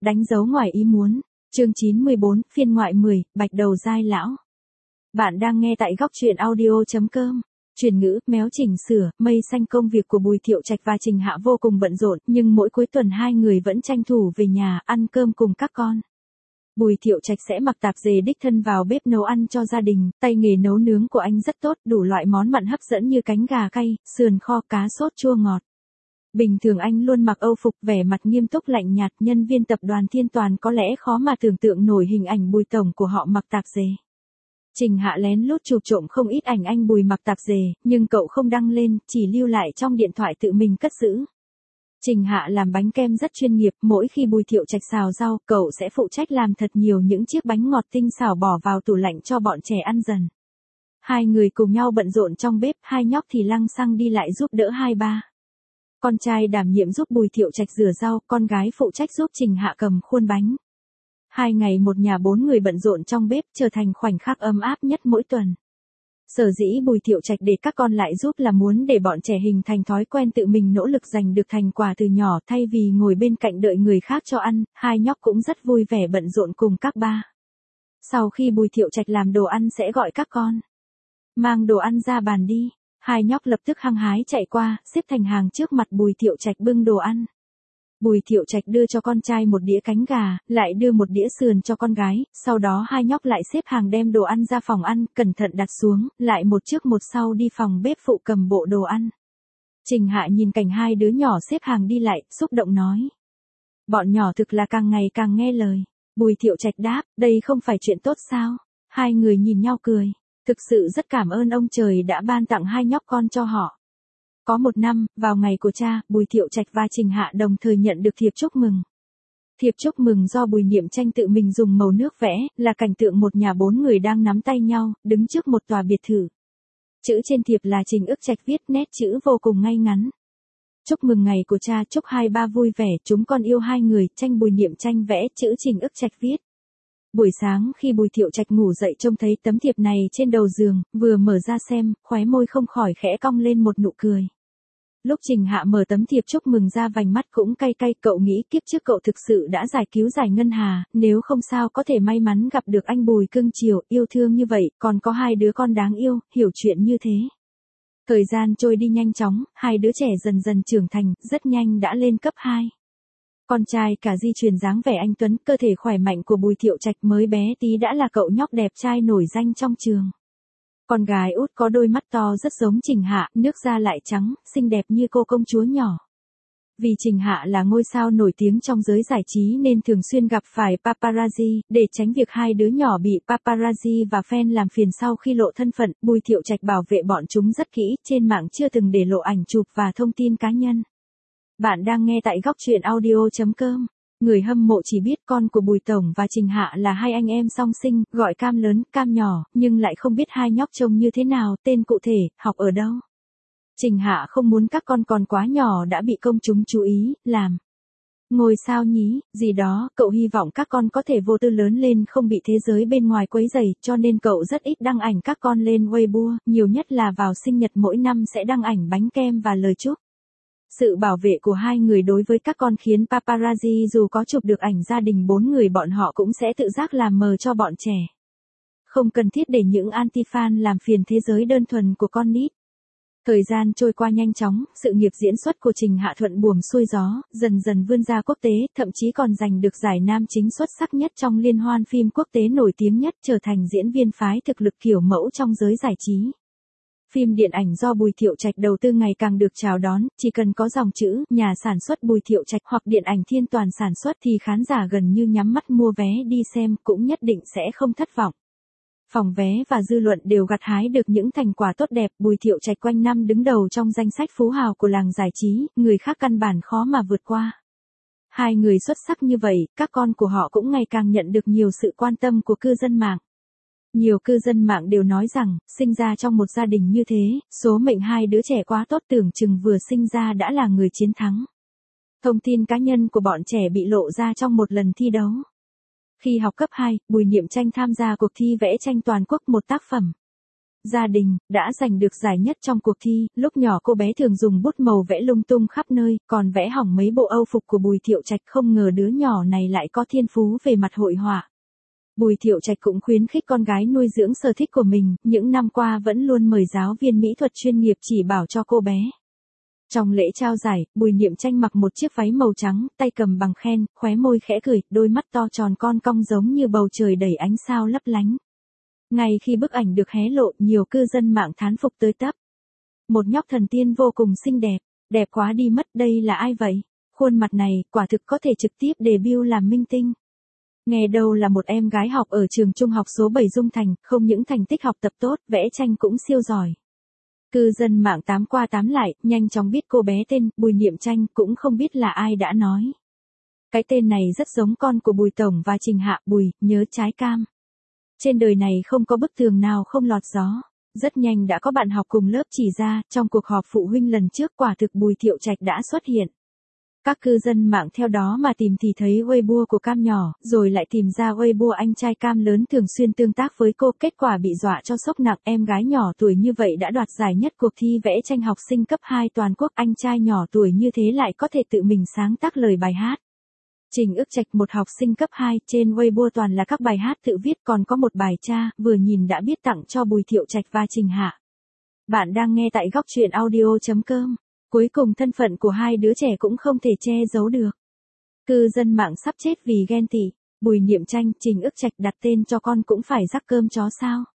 đánh dấu ngoài ý muốn. Chương 94, phiên ngoại 10, bạch đầu dai lão. Bạn đang nghe tại góc truyện audio.com. Chuyển ngữ, méo chỉnh sửa, mây xanh. Công việc của Bùi Thiệu Trạch và Trình Hạ vô cùng bận rộn, nhưng mỗi cuối tuần hai người vẫn tranh thủ về nhà ăn cơm cùng các con. Bùi Thiệu Trạch sẽ mặc tạp dề đích thân vào bếp nấu ăn cho gia đình, tay nghề nấu nướng của anh rất tốt, đủ loại món mặn hấp dẫn như cánh gà cay, sườn kho, cá sốt chua ngọt. Bình thường anh luôn mặc âu phục, vẻ mặt nghiêm túc lạnh nhạt, nhân viên tập đoàn Thiên Toàn có lẽ khó mà tưởng tượng nổi hình ảnh Bùi tổng của họ mặc tạp dề. Trình Hạ lén lút chụp trộm không ít ảnh anh Bùi mặc tạp dề, nhưng cậu không đăng lên, chỉ lưu lại trong điện thoại tự mình cất giữ. Trình Hạ làm bánh kem rất chuyên nghiệp, mỗi khi Bùi Thiệu Trạch xào rau, cậu sẽ phụ trách làm thật nhiều những chiếc bánh ngọt tinh xảo bỏ vào tủ lạnh cho bọn trẻ ăn dần. Hai người cùng nhau bận rộn trong bếp, hai nhóc thì lăng xăng đi lại giúp đỡ hai ba. Con trai đảm nhiệm giúp Bùi Thiệu Trạch rửa rau, con gái phụ trách giúp Trình Hạ cầm khuôn bánh. 2 ngày một nhà 4 người bận rộn trong bếp trở thành khoảnh khắc ấm áp nhất mỗi tuần. Sở dĩ Bùi Thiệu Trạch để các con lại giúp là muốn để bọn trẻ hình thành thói quen tự mình nỗ lực giành được thành quả từ nhỏ thay vì ngồi bên cạnh đợi người khác cho ăn, hai nhóc cũng rất vui vẻ bận rộn cùng các ba. Sau khi Bùi Thiệu Trạch làm đồ ăn sẽ gọi các con. Mang đồ ăn ra bàn đi. Hai nhóc lập tức hăng hái chạy qua, xếp thành hàng trước mặt Bùi Thiệu Trạch bưng đồ ăn. Bùi Thiệu Trạch đưa cho con trai một đĩa cánh gà, lại đưa một đĩa sườn cho con gái, sau đó hai nhóc lại xếp hàng đem đồ ăn ra phòng ăn, cẩn thận đặt xuống, lại một trước một sau đi phòng bếp phụ cầm bộ đồ ăn. Trình Hạ nhìn cảnh hai đứa nhỏ xếp hàng đi lại, xúc động nói. Bọn nhỏ thực là càng ngày càng nghe lời. Bùi Thiệu Trạch đáp, đây không phải chuyện tốt sao? Hai người nhìn nhau cười. Thực sự rất cảm ơn ông trời đã ban tặng hai nhóc con cho họ. Có một năm, vào ngày của cha, Bùi Thiệu Trạch và Trình Hạ đồng thời nhận được thiệp chúc mừng. Thiệp chúc mừng do Bùi Niệm Tranh tự mình dùng màu nước vẽ, là cảnh tượng một nhà 4 người đang nắm tay nhau, đứng trước một tòa biệt thự. Chữ trên thiệp là Trình Ức Trạch viết, nét chữ vô cùng ngay ngắn. Chúc mừng ngày của cha, chúc hai ba vui vẻ, chúng con yêu hai người, tranh. Bùi Niệm Tranh vẽ, chữ Trình Ức Trạch viết. Buổi sáng khi Bùi Thiệu Trạch ngủ dậy trông thấy tấm thiệp này trên đầu giường, vừa mở ra xem, khóe môi không khỏi khẽ cong lên một nụ cười. Lúc Trình Hạ mở tấm thiệp chúc mừng ra vành mắt cũng cay cay, cậu nghĩ kiếp trước cậu thực sự đã giải cứu giải ngân hà, nếu không sao có thể may mắn gặp được anh Bùi cưng chiều, yêu thương như vậy, còn có hai đứa con đáng yêu, hiểu chuyện như thế. Thời gian trôi đi nhanh chóng, hai đứa trẻ dần dần trưởng thành, rất nhanh đã lên cấp 2. Con trai cả di truyền dáng vẻ anh tuấn, cơ thể khỏe mạnh của Bùi Thiệu Trạch mới bé tí đã là cậu nhóc đẹp trai nổi danh trong trường. Con gái út có đôi mắt to rất giống Trình Hạ, nước da lại trắng, xinh đẹp như cô công chúa nhỏ. Vì Trình Hạ là ngôi sao nổi tiếng trong giới giải trí nên thường xuyên gặp phải paparazzi, để tránh việc hai đứa nhỏ bị paparazzi và fan làm phiền sau khi lộ thân phận, Bùi Thiệu Trạch bảo vệ bọn chúng rất kỹ, trên mạng chưa từng để lộ ảnh chụp và thông tin cá nhân. Bạn đang nghe tại góc truyện audio.com. Người hâm mộ chỉ biết con của Bùi Tổng và Trình Hạ là hai anh em song sinh, gọi Cam lớn, Cam nhỏ, nhưng lại không biết hai nhóc trông như thế nào, tên cụ thể, học ở đâu. Trình Hạ không muốn các con còn quá nhỏ đã bị công chúng chú ý, làm ngôi sao nhí, gì đó, cậu hy vọng các con có thể vô tư lớn lên không bị thế giới bên ngoài quấy rầy, cho nên cậu rất ít đăng ảnh các con lên Weibo, nhiều nhất là vào sinh nhật mỗi năm sẽ đăng ảnh bánh kem và lời chúc. Sự bảo vệ của hai người đối với các con khiến paparazzi dù có chụp được ảnh gia đình 4 người bọn họ cũng sẽ tự giác làm mờ cho bọn trẻ. Không cần thiết để những anti-fan làm phiền thế giới đơn thuần của con nít. Thời gian trôi qua nhanh chóng, sự nghiệp diễn xuất của Trình Hạ thuận buồm xuôi gió, dần dần vươn ra quốc tế, thậm chí còn giành được giải nam chính xuất sắc nhất trong liên hoan phim quốc tế nổi tiếng nhất, trở thành diễn viên phái thực lực kiểu mẫu trong giới giải trí. Phim điện ảnh do Bùi Thiệu Trạch đầu tư ngày càng được chào đón, chỉ cần có dòng chữ nhà sản xuất Bùi Thiệu Trạch hoặc điện ảnh Thiên Toàn sản xuất thì khán giả gần như nhắm mắt mua vé đi xem, cũng nhất định sẽ không thất vọng. Phòng vé và dư luận đều gặt hái được những thành quả tốt đẹp, Bùi Thiệu Trạch quanh năm đứng đầu trong danh sách phú hào của làng giải trí, người khác căn bản khó mà vượt qua. Hai người xuất sắc như vậy, các con của họ cũng ngày càng nhận được nhiều sự quan tâm của cư dân mạng. Nhiều cư dân mạng đều nói rằng, sinh ra trong một gia đình như thế, số mệnh hai đứa trẻ quá tốt, tưởng chừng vừa sinh ra đã là người chiến thắng. Thông tin cá nhân của bọn trẻ bị lộ ra trong một lần thi đấu. Khi học cấp 2, Bùi Niệm Tranh tham gia cuộc thi vẽ tranh toàn quốc một tác phẩm. gia đình, đã giành được giải nhất trong cuộc thi. Lúc nhỏ cô bé thường dùng bút màu vẽ lung tung khắp nơi, còn vẽ hỏng mấy bộ âu phục của Bùi Thiệu Trạch. Không ngờ đứa nhỏ này lại có thiên phú về mặt hội họa. Bùi Thiệu Trạch cũng khuyến khích con gái nuôi dưỡng sở thích của mình, những năm qua vẫn luôn mời giáo viên mỹ thuật chuyên nghiệp chỉ bảo cho cô bé. Trong lễ trao giải, Bùi Niệm Tranh mặc một chiếc váy màu trắng, tay cầm bằng khen, khóe môi khẽ cười, đôi mắt to tròn con cong giống như bầu trời đầy ánh sao lấp lánh. Ngay khi bức ảnh được hé lộ, nhiều cư dân mạng thán phục tới tấp. Một nhóc thần tiên vô cùng xinh đẹp, đẹp quá đi mất, đây là ai vậy? Khuôn mặt này, quả thực có thể trực tiếp debut làm minh tinh. Nghe đâu là một em gái học ở trường trung học số 7 Dung Thành, không những thành tích học tập tốt, vẽ tranh cũng siêu giỏi. Cư dân mạng tám qua tám lại, nhanh chóng biết cô bé tên Bùi Niệm Tranh, cũng không biết là ai đã nói. Cái tên này rất giống con của Bùi Tổng và Trình Hạ. Bùi, nhớ trái cam. Trên đời này không có bức tường nào không lọt gió. Rất nhanh đã có bạn học cùng lớp chỉ ra, trong cuộc họp phụ huynh lần trước quả thực Bùi Thiệu Trạch đã xuất hiện. Các cư dân mạng theo đó mà tìm thì thấy Weibo của Cam nhỏ, rồi lại tìm ra Weibo anh trai Cam lớn thường xuyên tương tác với cô, kết quả bị dọa cho sốc nặng. Em gái nhỏ tuổi như vậy đã đoạt giải nhất cuộc thi vẽ tranh học sinh cấp 2 toàn quốc, anh trai nhỏ tuổi như thế lại có thể tự mình sáng tác lời bài hát. Trình Ức Trạch, một học sinh cấp 2, trên Weibo toàn là các bài hát tự viết, còn có một bài cha, vừa nhìn đã biết tặng cho Bùi Thiệu Trạch và Trình Hạ. Bạn đang nghe tại góc truyện audio.com. Cuối cùng thân phận của hai đứa trẻ cũng không thể che giấu được. Cư dân mạng sắp chết vì ghen tị. Bùi Niệm Tranh, Trình Ức Trạch đặt tên cho con cũng phải rắc cơm chó sao?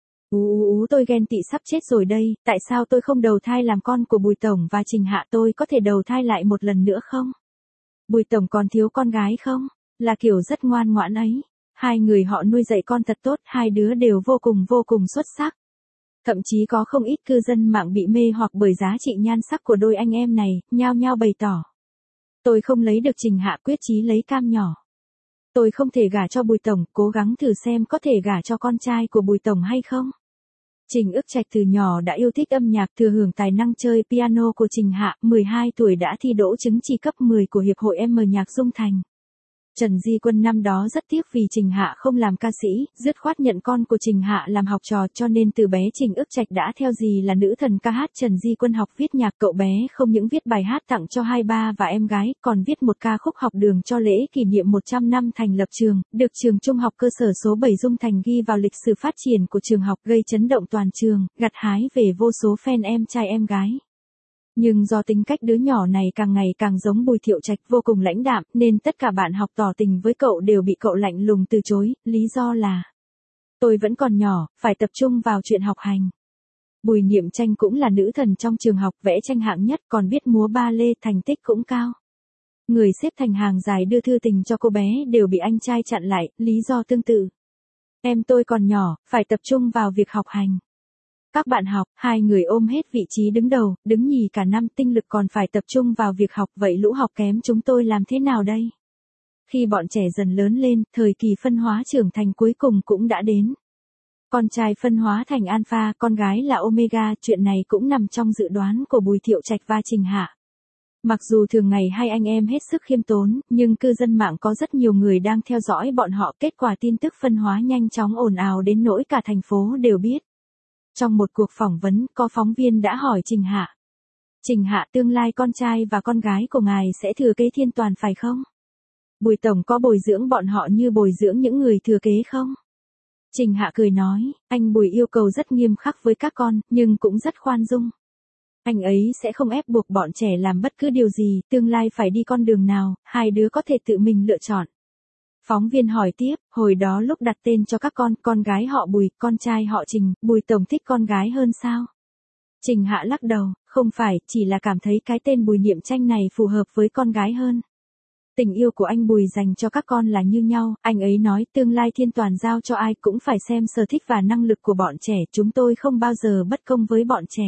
Tôi ghen tị sắp chết rồi đây, tại sao tôi không đầu thai làm con của Bùi Tổng và Trình Hạ, tôi có thể đầu thai lại một lần nữa không? Bùi Tổng còn thiếu con gái không? Là kiểu rất ngoan ngoãn ấy. Hai người họ nuôi dạy con thật tốt, hai đứa đều vô cùng xuất sắc. Thậm chí có không ít cư dân mạng bị mê hoặc bởi giá trị nhan sắc của đôi anh em này, nhao nhao bày tỏ. Tôi không lấy được Trình Hạ, quyết chí lấy Cam nhỏ. Tôi không thể gả cho Bùi Tổng, cố gắng thử xem có thể gả cho con trai của Bùi Tổng hay không. Trình Ức Trạch từ nhỏ đã yêu thích âm nhạc, thừa hưởng tài năng chơi piano của Trình Hạ, 12 tuổi đã thi đỗ chứng chỉ cấp 10 của Hiệp hội M nhạc Dung Thành. Trần Di Quân năm đó rất tiếc vì Trình Hạ không làm ca sĩ, dứt khoát nhận con của Trình Hạ làm học trò, cho nên từ bé Trình Ức Trạch đã theo dì là nữ thần ca hát Trần Di Quân học viết nhạc. Cậu bé không những viết bài hát tặng cho hai ba và em gái, còn viết một ca khúc học đường cho lễ kỷ niệm 100 năm thành lập trường, được trường trung học cơ sở số 7 Dung Thành ghi vào lịch sử phát triển của trường học, gây chấn động toàn trường, gặt hái về vô số fan em trai em gái. Nhưng do tính cách đứa nhỏ này càng ngày càng giống Bùi Thiệu Trạch, vô cùng lãnh đạm, nên tất cả bạn học tỏ tình với cậu đều bị cậu lạnh lùng từ chối, lý do là: tôi vẫn còn nhỏ, phải tập trung vào chuyện học hành. Bùi Niệm Tranh cũng là nữ thần trong trường học, vẽ tranh hạng nhất, còn biết múa ba lê, thành tích cũng cao. Người xếp thành hàng dài đưa thư tình cho cô bé đều bị anh trai chặn lại, lý do tương tự. Em tôi còn nhỏ, phải tập trung vào việc học hành. Các bạn học, hai người ôm hết vị trí đứng đầu, đứng nhì cả năm, tinh lực còn phải tập trung vào việc học, vậy lũ học kém chúng tôi làm thế nào đây? Khi bọn trẻ dần lớn lên, thời kỳ phân hóa trưởng thành cuối cùng cũng đã đến. Con trai phân hóa thành alpha, con gái là omega, chuyện này cũng nằm trong dự đoán của Bùi Thiệu Trạch và Trình Hạ. Mặc dù thường ngày hai anh em hết sức khiêm tốn, nhưng cư dân mạng có rất nhiều người đang theo dõi bọn họ, kết quả tin tức phân hóa nhanh chóng ồn ào đến nỗi cả thành phố đều biết. Trong một cuộc phỏng vấn, có phóng viên đã hỏi Trình Hạ. Trình Hạ, tương lai con trai và con gái của ngài sẽ thừa kế thiên toàn phải không? Bùi Tổng có bồi dưỡng bọn họ như bồi dưỡng những người thừa kế không? Trình Hạ cười nói, anh Bùi yêu cầu rất nghiêm khắc với các con, nhưng cũng rất khoan dung. Anh ấy sẽ không ép buộc bọn trẻ làm bất cứ điều gì, tương lai phải đi con đường nào, hai đứa có thể tự mình lựa chọn. Phóng viên hỏi tiếp, hồi đó lúc đặt tên cho các con gái họ Bùi, con trai họ Trình, Bùi Tổng thích con gái hơn sao? Trình Hạ lắc đầu, không phải, chỉ là cảm thấy cái tên Bùi Niệm Tranh này phù hợp với con gái hơn. Tình yêu của anh Bùi dành cho các con là như nhau, anh ấy nói tương lai thiên toàn giao cho ai cũng phải xem sở thích và năng lực của bọn trẻ, chúng tôi không bao giờ bất công với bọn trẻ.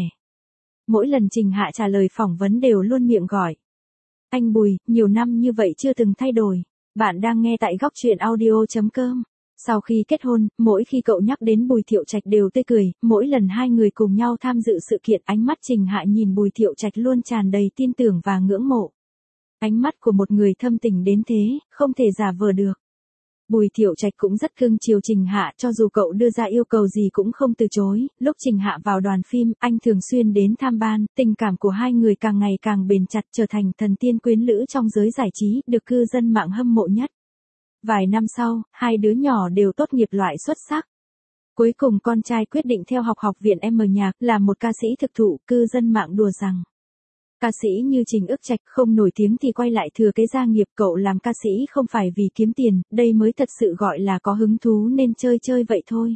Mỗi lần Trình Hạ trả lời phỏng vấn đều luôn miệng gọi anh Bùi, nhiều năm như vậy chưa từng thay đổi. Bạn đang nghe tại góc truyện audio.com. Sau khi kết hôn, mỗi khi cậu nhắc đến Bùi Thiệu Trạch đều tươi cười, mỗi lần hai người cùng nhau tham dự sự kiện, ánh mắt Trình Hạ nhìn Bùi Thiệu Trạch luôn tràn đầy tin tưởng và ngưỡng mộ. Ánh mắt của một người thâm tình đến thế, không thể giả vờ được. Bùi Thiệu Trạch cũng rất cưng chiều Trình Hạ, cho dù cậu đưa ra yêu cầu gì cũng không từ chối. Lúc Trình Hạ vào đoàn phim, anh thường xuyên đến tham ban, tình cảm của hai người càng ngày càng bền chặt, trở thành thần tiên quyến lữ trong giới giải trí, được cư dân mạng hâm mộ nhất. Vài năm sau, hai đứa nhỏ đều tốt nghiệp loại xuất sắc. Cuối cùng con trai quyết định theo học viện M Nhạc, là một ca sĩ thực thụ, cư dân mạng đùa rằng ca sĩ như Trình Ức Trạch không nổi tiếng thì quay lại thừa kế gia nghiệp, cậu làm ca sĩ không phải vì kiếm tiền, đây mới thật sự gọi là có hứng thú nên chơi chơi vậy thôi.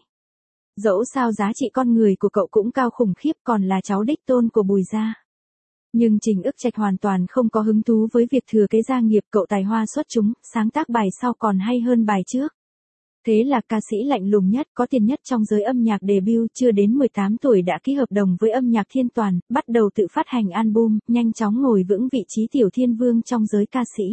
Dẫu sao giá trị con người của cậu cũng cao khủng khiếp, còn là cháu đích tôn của Bùi gia. Nhưng Trình Ức Trạch hoàn toàn không có hứng thú với việc thừa kế gia nghiệp, cậu tài hoa xuất chúng, sáng tác bài sau còn hay hơn bài trước. Thế là ca sĩ lạnh lùng nhất, có tiền nhất trong giới âm nhạc debut, chưa đến 18 tuổi đã ký hợp đồng với âm nhạc Thiên Toàn, bắt đầu tự phát hành album, nhanh chóng ngồi vững vị trí tiểu thiên vương trong giới ca sĩ.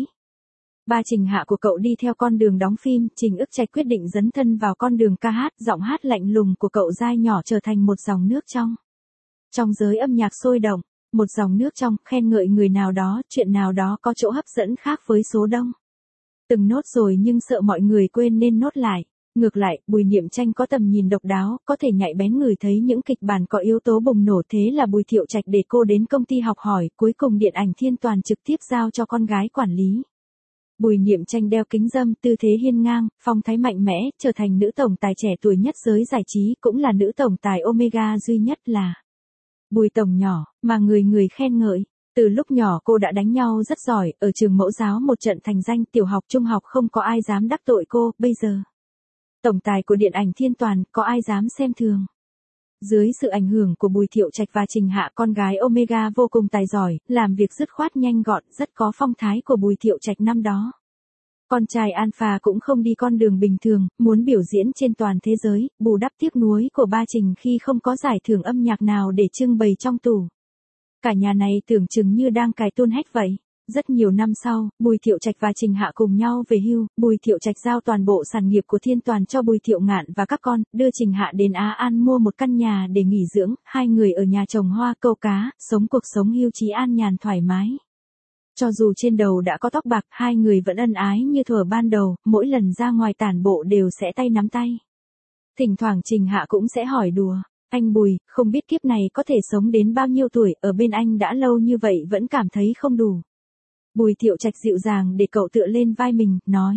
Ba Trình Hạ của cậu đi theo con đường đóng phim, Trình Ức Trạch quyết định dấn thân vào con đường ca hát, giọng hát lạnh lùng của cậu dai nhỏ trở thành một dòng nước trong. Trong giới âm nhạc sôi động, một dòng nước trong, khen ngợi người nào đó, chuyện nào đó có chỗ hấp dẫn khác với số đông. Từng nốt rồi nhưng sợ mọi người quên nên nốt lại. Ngược lại, Bùi Niệm Tranh có tầm nhìn độc đáo, có thể nhạy bén ngửi thấy những kịch bản có yếu tố bùng nổ, thế là Bùi Thiệu Trạch để cô đến công ty học hỏi, cuối cùng điện ảnh Thiên Toàn trực tiếp giao cho con gái quản lý. Bùi Niệm Tranh đeo kính râm, tư thế hiên ngang, phong thái mạnh mẽ, trở thành nữ tổng tài trẻ tuổi nhất giới giải trí, cũng là nữ tổng tài Omega duy nhất là Bùi tổng nhỏ, mà người người khen ngợi. Từ lúc nhỏ cô đã đánh nhau rất giỏi, ở trường mẫu giáo một trận thành danh, tiểu học trung học không có ai dám đắc tội cô, bây giờ tổng tài của điện ảnh Thiên Toàn, có ai dám xem thường. Dưới sự ảnh hưởng của Bùi Thiệu Trạch và Trình Hạ, con gái Omega vô cùng tài giỏi, làm việc dứt khoát nhanh gọn, rất có phong thái của Bùi Thiệu Trạch năm đó. Con trai Alpha cũng không đi con đường bình thường, muốn biểu diễn trên toàn thế giới, bù đắp tiếc nuối của ba Trình khi không có giải thưởng âm nhạc nào để trưng bày trong tủ. Cả nhà này tưởng chừng như đang cài tuôn hách vậy. Rất nhiều năm sau, Bùi Thiệu Trạch và Trình Hạ cùng nhau về hưu, Bùi Thiệu Trạch giao toàn bộ sản nghiệp của Thiên Toàn cho Bùi Thiệu Ngạn và các con, đưa Trình Hạ đến Á An mua một căn nhà để nghỉ dưỡng, hai người ở nhà trồng hoa, câu cá, sống cuộc sống hưu trí an nhàn thoải mái. Cho dù trên đầu đã có tóc bạc, hai người vẫn ân ái như thuở ban đầu, mỗi lần ra ngoài tản bộ đều sẽ tay nắm tay. Thỉnh thoảng Trình Hạ cũng sẽ hỏi đùa. Anh Bùi, không biết kiếp này có thể sống đến bao nhiêu tuổi, ở bên anh đã lâu như vậy vẫn cảm thấy không đủ. Bùi Thiệu Trạch dịu dàng để cậu tựa lên vai mình, nói.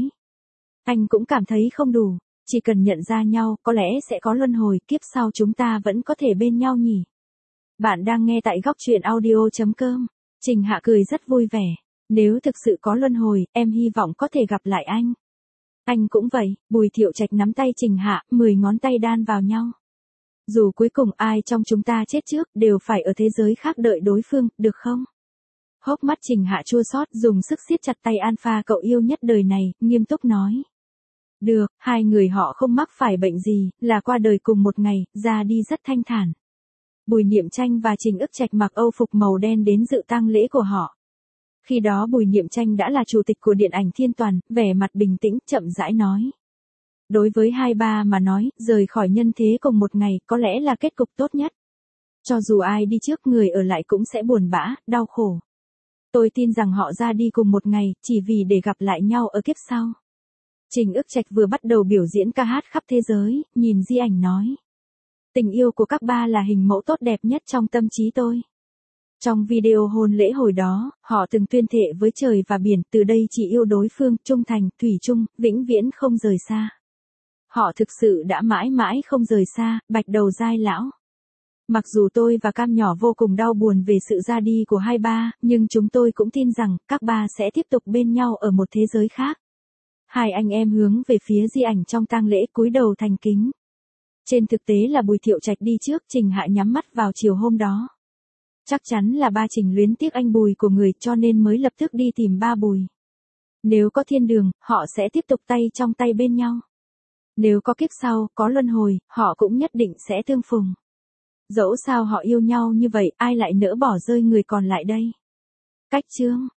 Anh cũng cảm thấy không đủ, chỉ cần nhận ra nhau, có lẽ sẽ có luân hồi, kiếp sau chúng ta vẫn có thể bên nhau nhỉ. Bạn đang nghe tại góc truyện audio.com. Trình Hạ cười rất vui vẻ. Nếu thực sự có luân hồi, em hy vọng có thể gặp lại anh. Anh cũng vậy, Bùi Thiệu Trạch nắm tay Trình Hạ, 10 ngón tay đan vào nhau. Dù cuối cùng ai trong chúng ta chết trước, đều phải ở thế giới khác đợi đối phương, được không? Hốc mắt Trình Hạ chua xót, dùng sức siết chặt tay Alpha cậu yêu nhất đời này, nghiêm túc nói. Được, hai người họ không mắc phải bệnh gì, là qua đời cùng một ngày, ra đi rất thanh thản. Bùi Niệm Tranh và Trình Ức Trạch mặc âu phục màu đen đến dự tang lễ của họ. Khi đó Bùi Niệm Tranh đã là chủ tịch của điện ảnh Thiên Toàn, vẻ mặt bình tĩnh, chậm rãi nói. Đối với hai ba mà nói, rời khỏi nhân thế cùng một ngày, có lẽ là kết cục tốt nhất. Cho dù ai đi trước, người ở lại cũng sẽ buồn bã, đau khổ. Tôi tin rằng họ ra đi cùng một ngày, chỉ vì để gặp lại nhau ở kiếp sau. Trình Ức Trạch vừa bắt đầu biểu diễn ca hát khắp thế giới, nhìn di ảnh nói. Tình yêu của các ba là hình mẫu tốt đẹp nhất trong tâm trí tôi. Trong video hôn lễ hồi đó, họ từng tuyên thệ với trời và biển, từ đây chỉ yêu đối phương, trung thành, thủy chung, vĩnh viễn không rời xa. Họ thực sự đã mãi mãi không rời xa, bạch đầu dai lão. Mặc dù tôi và Cam nhỏ vô cùng đau buồn về sự ra đi của hai ba, nhưng chúng tôi cũng tin rằng, các ba sẽ tiếp tục bên nhau ở một thế giới khác. Hai anh em hướng về phía di ảnh trong tang lễ, cúi đầu thành kính. Trên thực tế là Bùi Thiệu Trạch đi trước, Trình Hạ nhắm mắt vào chiều hôm đó. Chắc chắn là ba Trình luyến tiếc anh Bùi của người, cho nên mới lập tức đi tìm ba Bùi. Nếu có thiên đường, họ sẽ tiếp tục tay trong tay bên nhau. Nếu có kiếp sau, có luân hồi, họ cũng nhất định sẽ tương phùng. Dẫu sao họ yêu nhau như vậy, ai lại nỡ bỏ rơi người còn lại đây. Cách chương